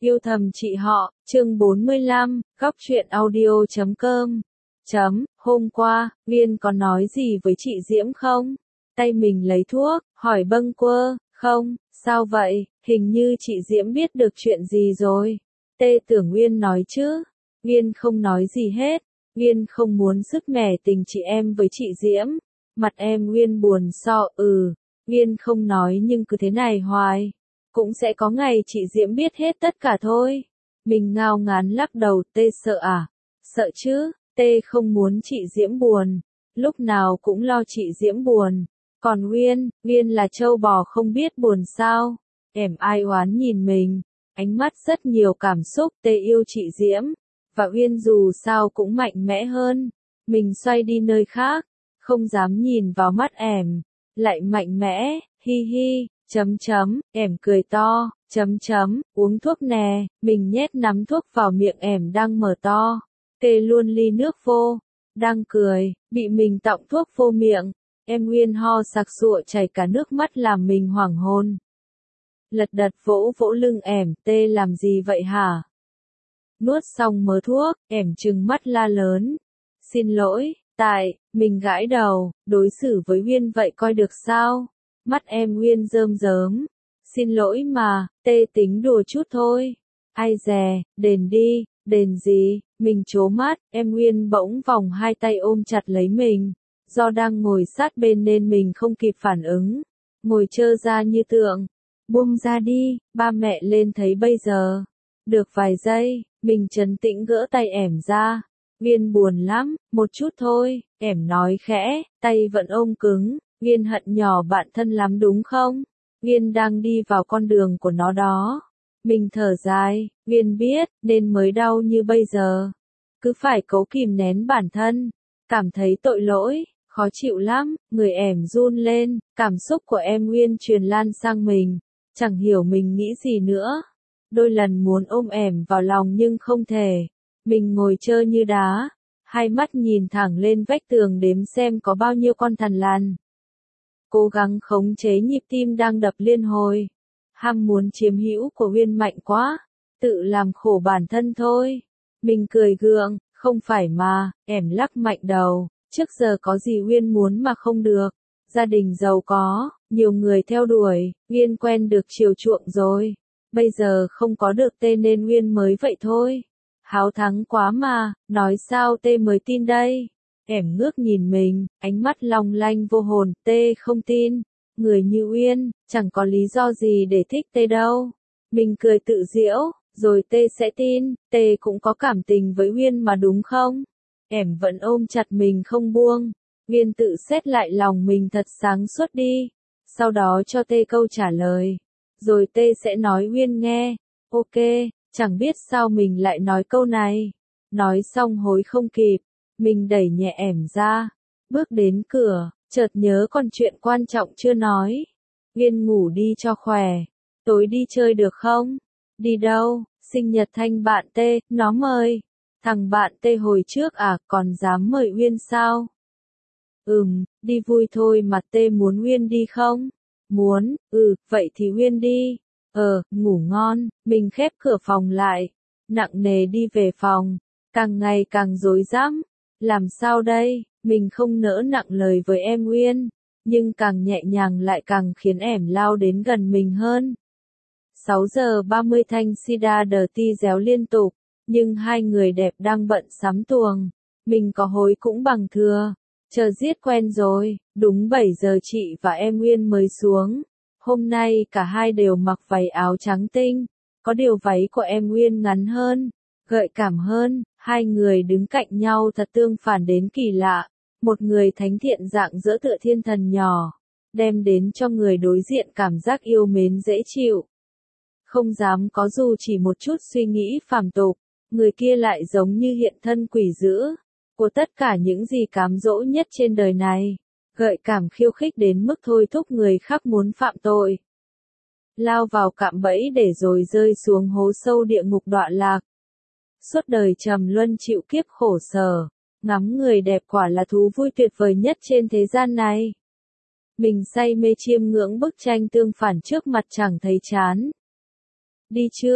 Yêu thầm chị họ, chương 45, góc truyện audio.com. Hôm qua, Viên có nói gì với chị Diễm không? Tay mình lấy thuốc, hỏi bâng quơ, không, sao vậy, hình như chị Diễm biết được chuyện gì rồi. Tê tưởng Nguyên nói chứ. Nguyên không nói gì hết. Nguyên không muốn sứt mẻ tình chị em với chị Diễm. Mặt em Nguyên buồn Nguyên không nói nhưng cứ thế này hoài. Cũng sẽ có ngày chị Diễm biết hết tất cả thôi. Mình ngao ngán lắc đầu. Tê sợ à? Sợ chứ, Tê không muốn chị Diễm buồn. Lúc nào cũng lo chị Diễm buồn. Còn Nguyên là trâu bò không biết buồn sao. Em ai oán nhìn mình. Ánh mắt rất nhiều cảm xúc. Tê yêu chị Diễm. Và Uyên dù sao cũng mạnh mẽ hơn. Mình xoay đi nơi khác. Không dám nhìn vào mắt em. Lại mạnh mẽ, hi hi. Em cười to, uống thuốc nè, mình nhét nắm thuốc vào miệng em đang mở to, kê luôn ly nước vô, đang cười, bị mình tọng thuốc vô miệng, em Nguyên ho sặc sụa chảy cả nước mắt làm mình hoảng hồn. Lật đật vỗ vỗ lưng em, Tê làm gì vậy hả? Nuốt xong mớ thuốc, em trừng mắt la lớn, xin lỗi, mình gãi đầu, đối xử với Nguyên vậy coi được sao? Mắt em Nguyên rơm rớm. Xin lỗi mà, Tê tính đùa chút thôi. Ai dè, đền đi, đền gì, mình trố mắt, em Nguyên bỗng vòng hai tay ôm chặt lấy mình. Do đang ngồi sát bên nên mình không kịp phản ứng. Ngồi trơ ra như tượng. Buông ra đi, ba mẹ lên thấy bây giờ. Được vài giây, mình trấn tĩnh gỡ tay ẻm ra. Nguyên buồn lắm, một chút thôi, ẻm nói khẽ, tay vẫn ôm cứng. Nguyên hận nhỏ bạn thân lắm đúng không? Nguyên đang đi vào con đường của nó đó. Mình thở dài, Nguyên biết, nên mới đau như bây giờ. Cứ phải cố kìm nén bản thân. Cảm thấy tội lỗi, khó chịu lắm, người ẻm run lên, cảm xúc của em Nguyên truyền lan sang mình. Chẳng hiểu mình nghĩ gì nữa. Đôi lần muốn ôm ẻm vào lòng nhưng không thể. Mình ngồi trơ như đá. Hai mắt nhìn thẳng lên vách tường đếm xem có bao nhiêu con thằn lằn. Cố gắng khống chế nhịp tim đang đập liên hồi. Ham muốn chiếm hữu của Nguyên mạnh quá. Tự làm khổ bản thân thôi. Mình cười gượng, không phải mà, em lắc mạnh đầu. Trước giờ có gì Nguyên muốn mà không được. Gia đình giàu có, nhiều người theo đuổi, Nguyên quen được chiều chuộng rồi. Bây giờ không có được Tê nên Nguyên mới vậy thôi. Háo thắng quá mà, nói sao Tê mới tin đây. Em ngước nhìn mình, ánh mắt long lanh vô hồn, Tê không tin. Người như Uyên, chẳng có lý do gì để thích Tê đâu. Mình cười tự giễu, rồi Tê sẽ tin, Tê cũng có cảm tình với Uyên mà đúng không? Em vẫn ôm chặt mình không buông. Uyên tự xét lại lòng mình thật sáng suốt đi. Sau đó cho Tê câu trả lời. Rồi Tê sẽ nói Uyên nghe. Ok, chẳng biết sao mình lại nói câu này. Nói xong hối không kịp. Mình đẩy nhẹ ẻm ra, bước đến cửa, chợt nhớ còn chuyện quan trọng chưa nói. Nguyên ngủ đi cho khỏe, tối đi chơi được không? Đi đâu? Sinh nhật Thanh bạn Tê, nó mời. Thằng bạn Tê hồi trước à, còn dám mời Nguyên sao? Đi vui thôi mà Tê muốn Nguyên đi không? Muốn, vậy thì Nguyên đi. Ngủ ngon, mình khép cửa phòng lại, nặng nề đi về phòng, càng ngày càng rối rắm. Làm sao đây, mình không nỡ nặng lời với em Nguyên, nhưng càng nhẹ nhàng lại càng khiến ẻm lao đến gần mình hơn. 6 giờ 30 Thanh Sida đờ ti réo liên tục, nhưng hai người đẹp đang bận sắm tuồng. Mình có hối cũng bằng thừa, chờ giết quen rồi, đúng 7 giờ chị và em Nguyên mới xuống. Hôm nay cả hai đều mặc váy áo trắng tinh, có điều váy của em Nguyên ngắn hơn, gợi cảm hơn. Hai người đứng cạnh nhau thật tương phản đến kỳ lạ. Một người thánh thiện dạng dỡ tựa thiên thần nhỏ, đem đến cho người đối diện cảm giác yêu mến dễ chịu. Không dám có dù chỉ một chút suy nghĩ phàm tục, người kia lại giống như hiện thân quỷ dữ, của tất cả những gì cám dỗ nhất trên đời này. Gợi cảm khiêu khích đến mức thôi thúc người khác muốn phạm tội. Lao vào cạm bẫy để rồi rơi xuống hố sâu địa ngục đọa lạc. Suốt đời trầm luân chịu kiếp khổ sở, ngắm người đẹp quả là thú vui tuyệt vời nhất trên thế gian này. Mình say mê chiêm ngưỡng bức tranh tương phản trước mặt chẳng thấy chán. Đi chưa?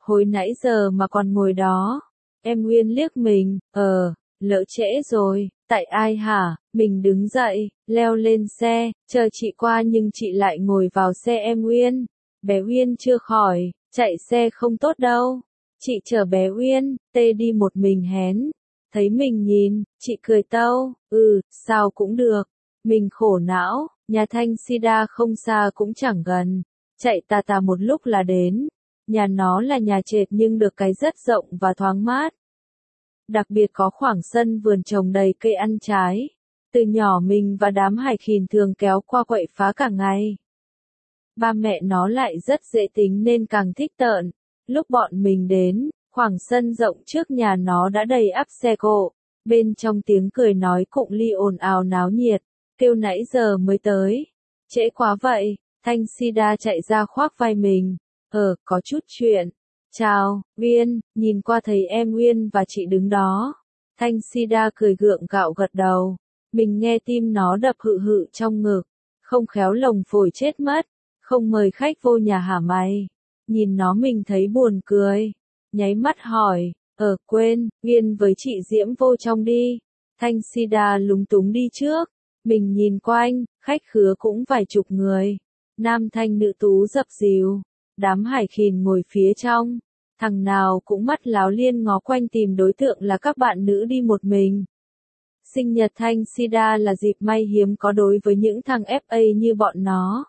hồi nãy giờ mà còn ngồi đó. Em Nguyên liếc mình, lỡ trễ rồi, tại ai hả? Mình đứng dậy, leo lên xe, chờ chị qua nhưng chị lại ngồi vào xe em Nguyên. Bé Uyên chưa khỏi, chạy xe không tốt đâu. Chị chở bé Uyên, tê đi một mình hén. Thấy mình nhìn, chị cười tâu, sao cũng được. Mình khổ não, nhà Thanh Sida không xa cũng chẳng gần. Chạy tà tà một lúc là đến. Nhà nó là nhà trệt nhưng được cái rất rộng và thoáng mát. Đặc biệt có khoảng sân vườn trồng đầy cây ăn trái. Từ nhỏ mình và đám hải khìn thường kéo qua quậy phá cả ngày. Ba mẹ nó lại rất dễ tính nên càng thích tợn. Lúc bọn mình đến, khoảng sân rộng trước nhà nó đã đầy ắp xe cộ. Bên trong tiếng cười nói cụng ly ồn ào náo nhiệt, kêu nãy giờ mới tới. Trễ quá vậy, Thanh Sida chạy ra khoác vai mình. Có chút chuyện. Chào, Uyên, nhìn qua thấy em Uyên và chị đứng đó. Thanh Sida cười gượng gạo gật đầu. Mình nghe tim nó đập hự hự trong ngực. Không khéo lồng phổi chết mất. Không mời khách vô nhà hả mày? Nhìn nó mình thấy buồn cười. Nháy mắt hỏi, quên, Uyên với chị Diễm vô trong đi. Thanh Sida lúng túng đi trước. Mình nhìn quanh, khách khứa cũng vài chục người. Nam thanh nữ tú dập dìu. Đám hải khìn ngồi phía trong. Thằng nào cũng mắt láo liên ngó quanh tìm đối tượng là các bạn nữ đi một mình. Sinh nhật Thanh Sida là dịp may hiếm có đối với những thằng FA như bọn nó.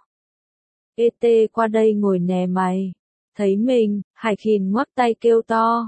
Qua đây ngồi nè mày. Thấy mình, hải khìn ngoắc tay kêu to.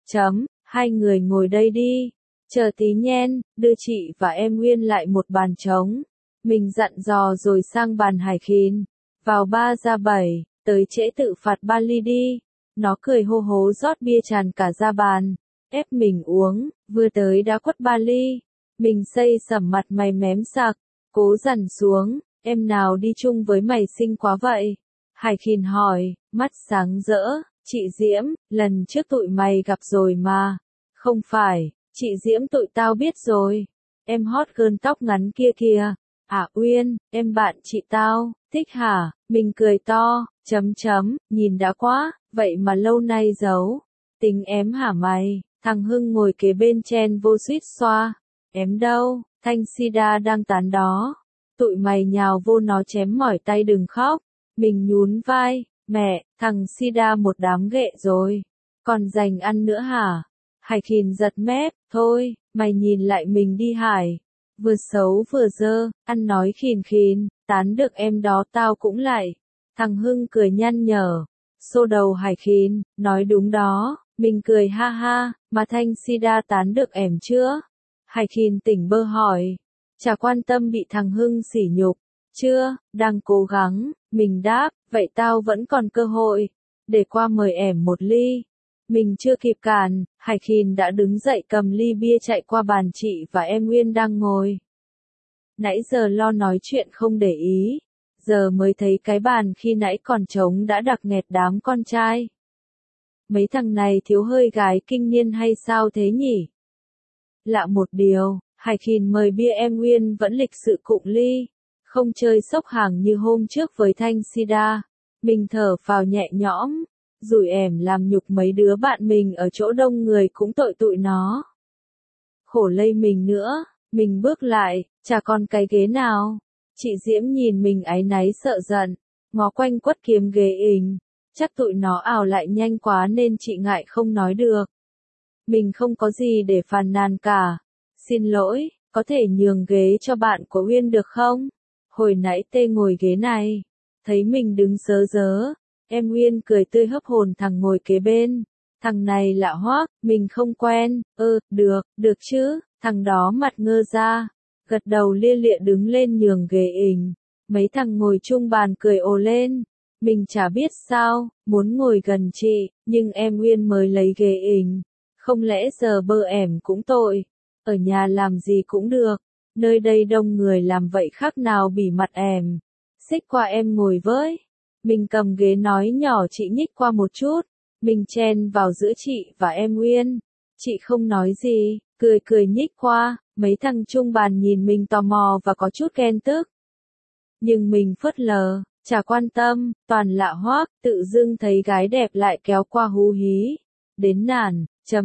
Hai người ngồi đây đi. Chờ tí nhen, đưa chị và em Nguyên lại một bàn trống. Mình dặn dò rồi sang bàn hải khìn. Vào 3 ra 7, tới trễ tự phạt 3 ly đi. Nó cười hô hố rót bia tràn cả ra bàn. Ép mình uống, vừa tới đã quất 3 ly. Mình xây sẩm mặt mày mém sặc. Cố dằn xuống, em nào đi chung với mày xinh quá vậy? Hải khìn hỏi, mắt sáng rỡ, chị Diễm, lần trước tụi mày gặp rồi mà. Không phải, chị Diễm tụi tao biết rồi. Em hot girl tóc ngắn kia kìa. À Uyên, em bạn chị tao, thích hả? Mình cười to, nhìn đã quá, vậy mà lâu nay giấu. Tính em hả mày? Thằng Hưng ngồi kế bên chen vô suýt xoa. Em đâu, Thanh Sida đang tán đó. Tụi mày nhào vô nó chém mỏi tay đừng khóc. Mình nhún vai, mẹ, thằng Sida một đám ghệ rồi. Còn dành ăn nữa hả? Hải khìn giật mép, thôi, mày nhìn lại mình đi Hải. Vừa xấu vừa dơ, ăn nói khìn khìn, tán được em đó tao cũng lại. Thằng Hưng cười nhăn nhở. Xô đầu hải khìn, nói đúng đó, mình cười ha ha, mà Thanh Sida tán được em chưa? Hải khìn tỉnh bơ hỏi. Chả quan tâm bị thằng Hưng sỉ nhục. Chưa, đang cố gắng, mình đáp, vậy tao vẫn còn cơ hội. Để qua mời em một ly. Mình chưa kịp cản, hải khìn đã đứng dậy cầm ly bia chạy qua bàn chị và em Nguyên đang ngồi. Nãy giờ lo nói chuyện không để ý. Giờ mới thấy cái bàn khi nãy còn trống đã đặc nghẹt đám con trai. Mấy thằng này thiếu hơi gái kinh niên hay sao thế nhỉ? Lạ một điều, hải khìn mời bia em Nguyên vẫn lịch sự cụng ly. Không chơi sốc hàng như hôm trước với Thanh Sida. Mình thở phào nhẹ nhõm. Rủi ẻm làm nhục mấy đứa bạn mình ở chỗ đông người cũng tội tụi nó. Khổ lây mình nữa, mình bước lại, chả còn cái ghế nào. Chị Diễm nhìn mình áy náy sợ giận, ngó quanh quất kiếm ghế ình. Chắc tụi nó ào lại nhanh quá nên chị ngại không nói được. Mình không có gì để phàn nàn cả. Xin lỗi, có thể nhường ghế cho bạn của Uyên được không? Hồi nãy tê ngồi ghế này. Thấy mình đứng sớ rớ. Em Uyên cười tươi hấp hồn thằng ngồi kế bên. Thằng này lạ hoắc, mình không quen. Được chứ, thằng đó mặt ngơ ra. Gật đầu lia lịa đứng lên nhường ghế ình. Mấy thằng ngồi chung bàn cười ồ lên. Mình chả biết sao, muốn ngồi gần chị, nhưng em Uyên mới lấy ghế ình. Không lẽ giờ bơ ẻm cũng tội. Ở nhà làm gì cũng được. Nơi đây đông người làm vậy khác nào bỉ mặt em. Xích qua em ngồi với. Mình cầm ghế nói nhỏ chị nhích qua một chút. Mình chen vào giữa chị và em Nguyên. Chị không nói gì, cười nhích qua. Mấy thằng chung bàn nhìn mình tò mò và có chút ghen tức. Nhưng mình phớt lờ, chả quan tâm, toàn lạ hoắc, tự dưng thấy gái đẹp lại kéo qua hú hí. Đến nản,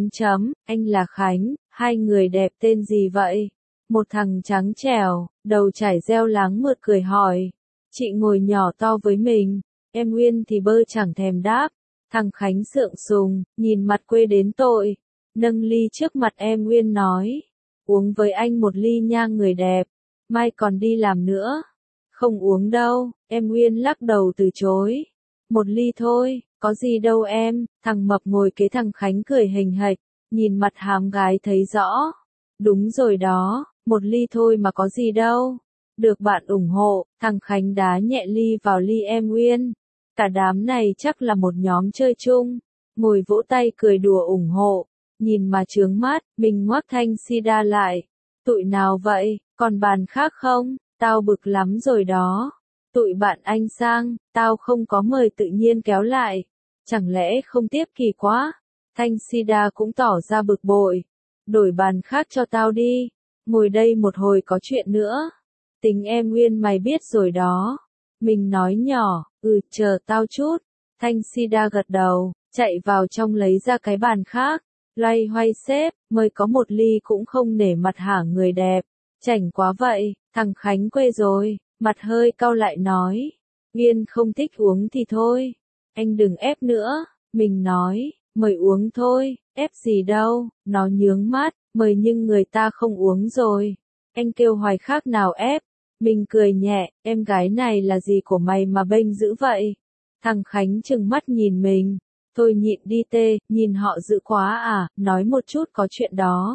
anh là Khánh, hai người đẹp tên gì vậy? Một thằng trắng trẻo, đầu trải reo láng mượt cười hỏi. Chị ngồi nhỏ to với mình, em Nguyên thì bơ chẳng thèm đáp. Thằng Khánh sượng sùng, nhìn mặt quê đến tội. Nâng ly trước mặt em Nguyên nói. Uống với anh một ly nha người đẹp, mai còn đi làm nữa. Không uống đâu, em Nguyên lắc đầu từ chối. Một ly thôi, có gì đâu em, thằng mập ngồi kế thằng Khánh cười hình hạch, nhìn mặt hàm gái thấy rõ. Đúng rồi đó, một ly thôi mà có gì đâu. Được bạn ủng hộ, thằng Khánh đá nhẹ ly vào ly em Nguyên. Cả đám này chắc là một nhóm chơi chung, ngồi vỗ tay cười đùa ủng hộ. Nhìn mà chướng mắt, mình ngoác thanh sida lại. Tụi nào vậy, còn bàn khác không? Tao bực lắm rồi đó. Tụi bạn anh sang, tao không có mời tự nhiên kéo lại. Chẳng lẽ không tiếp kỳ quá? Thanh sida cũng tỏ ra bực bội. Đổi bàn khác cho tao đi. Ngồi đây một hồi có chuyện nữa. Tính em Nguyên mày biết rồi đó. Mình nói nhỏ, chờ tao chút. Thanh sida gật đầu, chạy vào trong lấy ra cái bàn khác. Loay hoay xếp, mới có một ly cũng không nể mặt hả người đẹp. Chảnh quá vậy, thằng Khánh quê rồi, mặt hơi cau lại nói. Nguyên không thích uống thì thôi. Anh đừng ép nữa, mình nói, mời uống thôi, ép gì đâu, nó nhướng mắt, mời nhưng người ta không uống rồi. Anh kêu hoài khác nào ép. Mình cười nhẹ, em gái này là gì của mày mà bênh dữ vậy? Thằng Khánh trừng mắt nhìn mình. Thôi nhịn đi tê, nhìn họ dữ quá à, nói một chút có chuyện đó.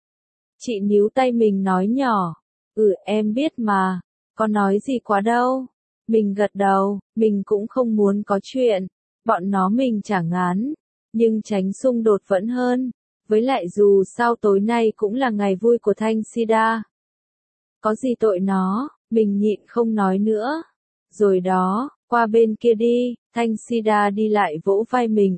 Chị níu tay mình nói nhỏ. Em biết mà, có nói gì quá đâu. Mình gật đầu, mình cũng không muốn có chuyện. Bọn nó mình chả ngán, nhưng tránh xung đột vẫn hơn. Với lại dù sao tối nay cũng là ngày vui của Thanh Sida. Có gì tội nó, mình nhịn không nói nữa. Rồi đó, qua bên kia đi, Thanh Sida đi lại vỗ vai mình,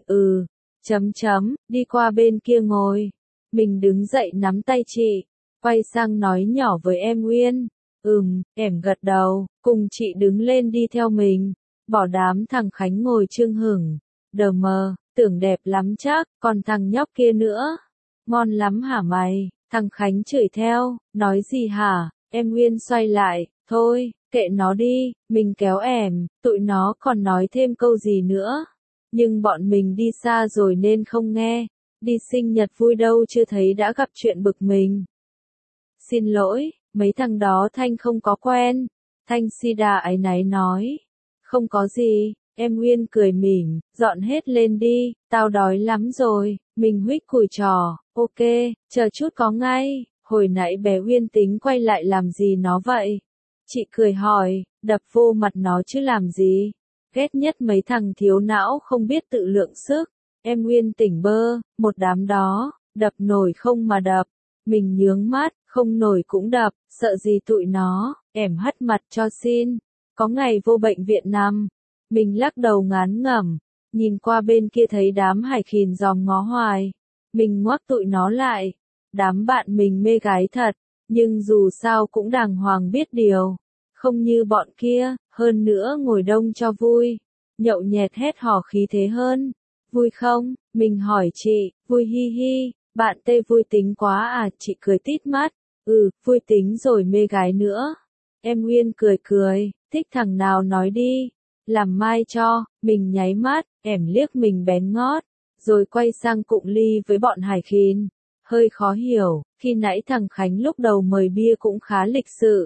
đi qua bên kia ngồi. Mình đứng dậy nắm tay chị, quay sang nói nhỏ với em Nguyên. Em gật đầu, cùng chị đứng lên đi theo mình. Bỏ đám thằng Khánh ngồi chưng hửng, đờ mờ, tưởng đẹp lắm chắc, còn thằng nhóc kia nữa. Ngon lắm hả mày? Thằng Khánh chửi theo, nói gì hả? Em Nguyên xoay lại, thôi, kệ nó đi, mình kéo ẻm, tụi nó còn nói thêm câu gì nữa. Nhưng bọn mình đi xa rồi nên không nghe, đi sinh nhật vui đâu chưa thấy đã gặp chuyện bực mình. Xin lỗi, mấy thằng đó Thanh không có quen. Thanh sida áy náy nói. Không có gì, em Nguyên cười mỉm, dọn hết lên đi, tao đói lắm rồi, mình huých cùi trò, ok, chờ chút có ngay. Hồi nãy bé Uyên tính quay lại làm gì nó vậy? Chị cười hỏi, đập vô mặt nó chứ làm gì? Ghét nhất mấy thằng thiếu não không biết tự lượng sức. Em Uyên tỉnh bơ, một đám đó, đập nổi không mà đập. Mình nhướng mắt, không nổi cũng đập, sợ gì tụi nó, em hất mặt cho xin. Có ngày vô bệnh viện nằm. Mình lắc đầu ngán ngẩm, nhìn qua bên kia thấy đám hải khìn dòm ngó hoài. Mình ngoắc tụi nó lại. Đám bạn mình mê gái thật, nhưng dù sao cũng đàng hoàng biết điều. Không như bọn kia, hơn nữa ngồi đông cho vui. Nhậu nhẹt hét hò khí thế hơn. Vui không? Mình hỏi chị, vui hi hi, bạn tê vui tính quá à? Chị cười tít mắt. Vui tính rồi mê gái nữa. Em Nguyên cười cười, thích thằng nào nói đi. Làm mai cho, mình nháy mắt, em liếc mình bén ngót. Rồi quay sang cụng ly với bọn hải khìn. Hơi khó hiểu, khi nãy thằng Khánh lúc đầu mời bia cũng khá lịch sự.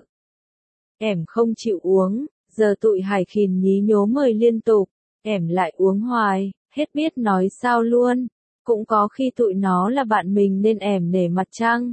Em không chịu uống, giờ tụi hải khìn nhí nhố mời liên tục, em lại uống hoài, hết biết nói sao luôn. Cũng có khi tụi nó là bạn mình nên em nể mặt chăng.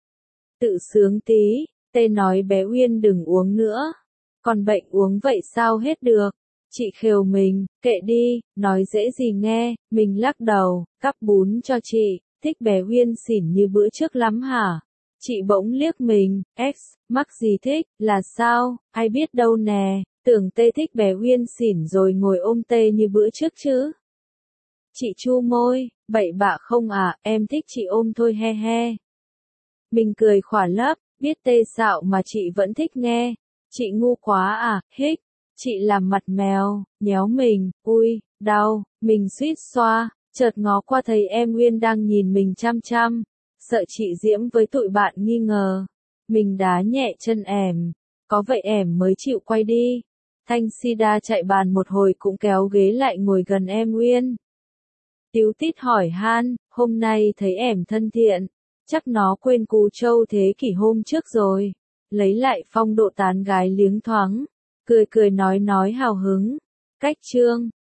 Tự sướng tí, tê nói bé Uyên đừng uống nữa. Còn bệnh uống vậy sao hết được. Chị khều mình, kệ đi, nói dễ gì nghe, mình lắc đầu, cắp bún cho chị. Thích bé Uyên xỉn như bữa trước lắm hả? Chị bỗng liếc mình, mắc gì thích, là sao, ai biết đâu nè, tưởng tê thích bé Uyên xỉn rồi ngồi ôm tê như bữa trước chứ. Chị chu môi, bậy bạ không à, em thích chị ôm thôi he he. Mình cười khỏa lấp, biết tê xạo mà chị vẫn thích nghe. Chị ngu quá à, hích. Chị làm mặt mèo, nhéo mình, ui, đau, mình suýt xoa, chợt ngó qua thấy em Uyên đang nhìn mình chăm chăm, sợ chị Diễm với tụi bạn nghi ngờ. Mình đá nhẹ chân ẻm, có vậy ẻm mới chịu quay đi. Thanh Sida chạy bàn một hồi cũng kéo ghế lại ngồi gần em Uyên. Tíu tít hỏi han, hôm nay thấy ẻm thân thiện, chắc nó quên cú trâu thế kỷ hôm trước rồi. Lấy lại phong độ tán gái liếng thoáng, cười cười nói hào hứng. Cách chương